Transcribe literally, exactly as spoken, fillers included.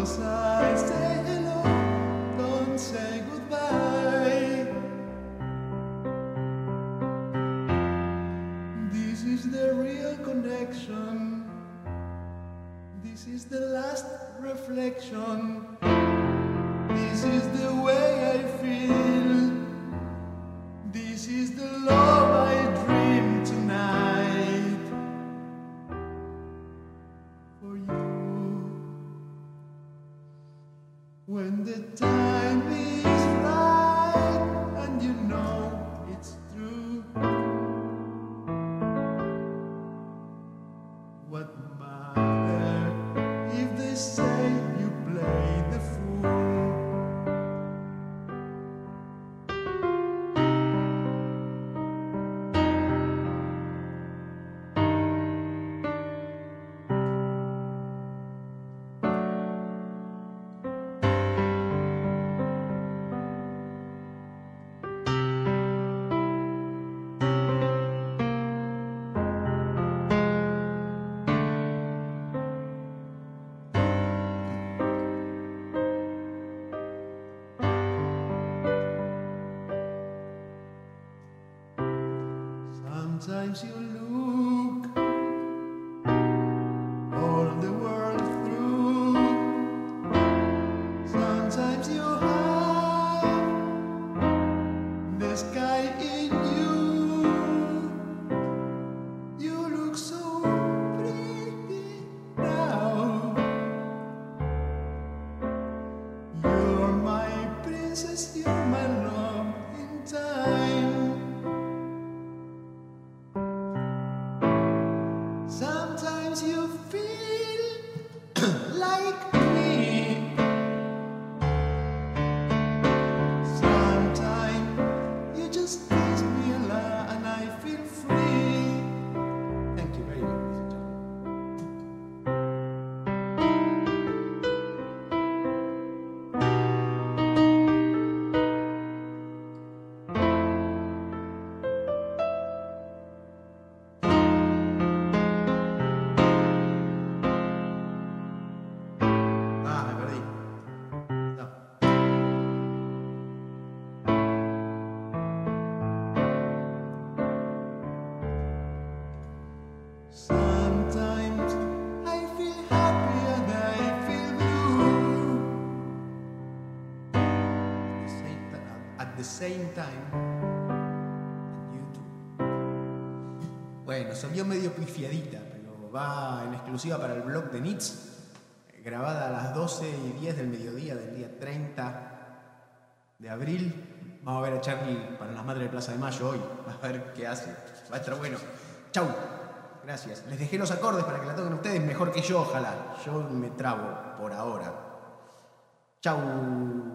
side, say hello, don't say goodbye. This is the real connection. This is the last reflection. This is the way I feel. This is the love I dream tonight. For you. When the time is right and you know it's true. What matter if they say you play the fool? Sometimes you look all the world through. Sometimes you have the sky in you. You look so pretty now. You're my princess, you're my love in time. Sometimes you feel like me. Sometimes you just kiss me a lot and I feel free. Thank you very much. Sometimes I feel happy and I feel blue. At the same ti- At the same time, and you too. Bueno, salió medio pifiadita, pero va en exclusiva para el blog de Nits, grabada a las doce y diez del mediodía del día treinta de abril. Vamos a ver a Charlie para las Madres de Plaza de Mayo hoy. A ver qué hace. Va a estar bueno. Chau. Gracias. Les dejé los acordes para que la toquen ustedes mejor que yo, ojalá. Yo me trabo por ahora. Chau.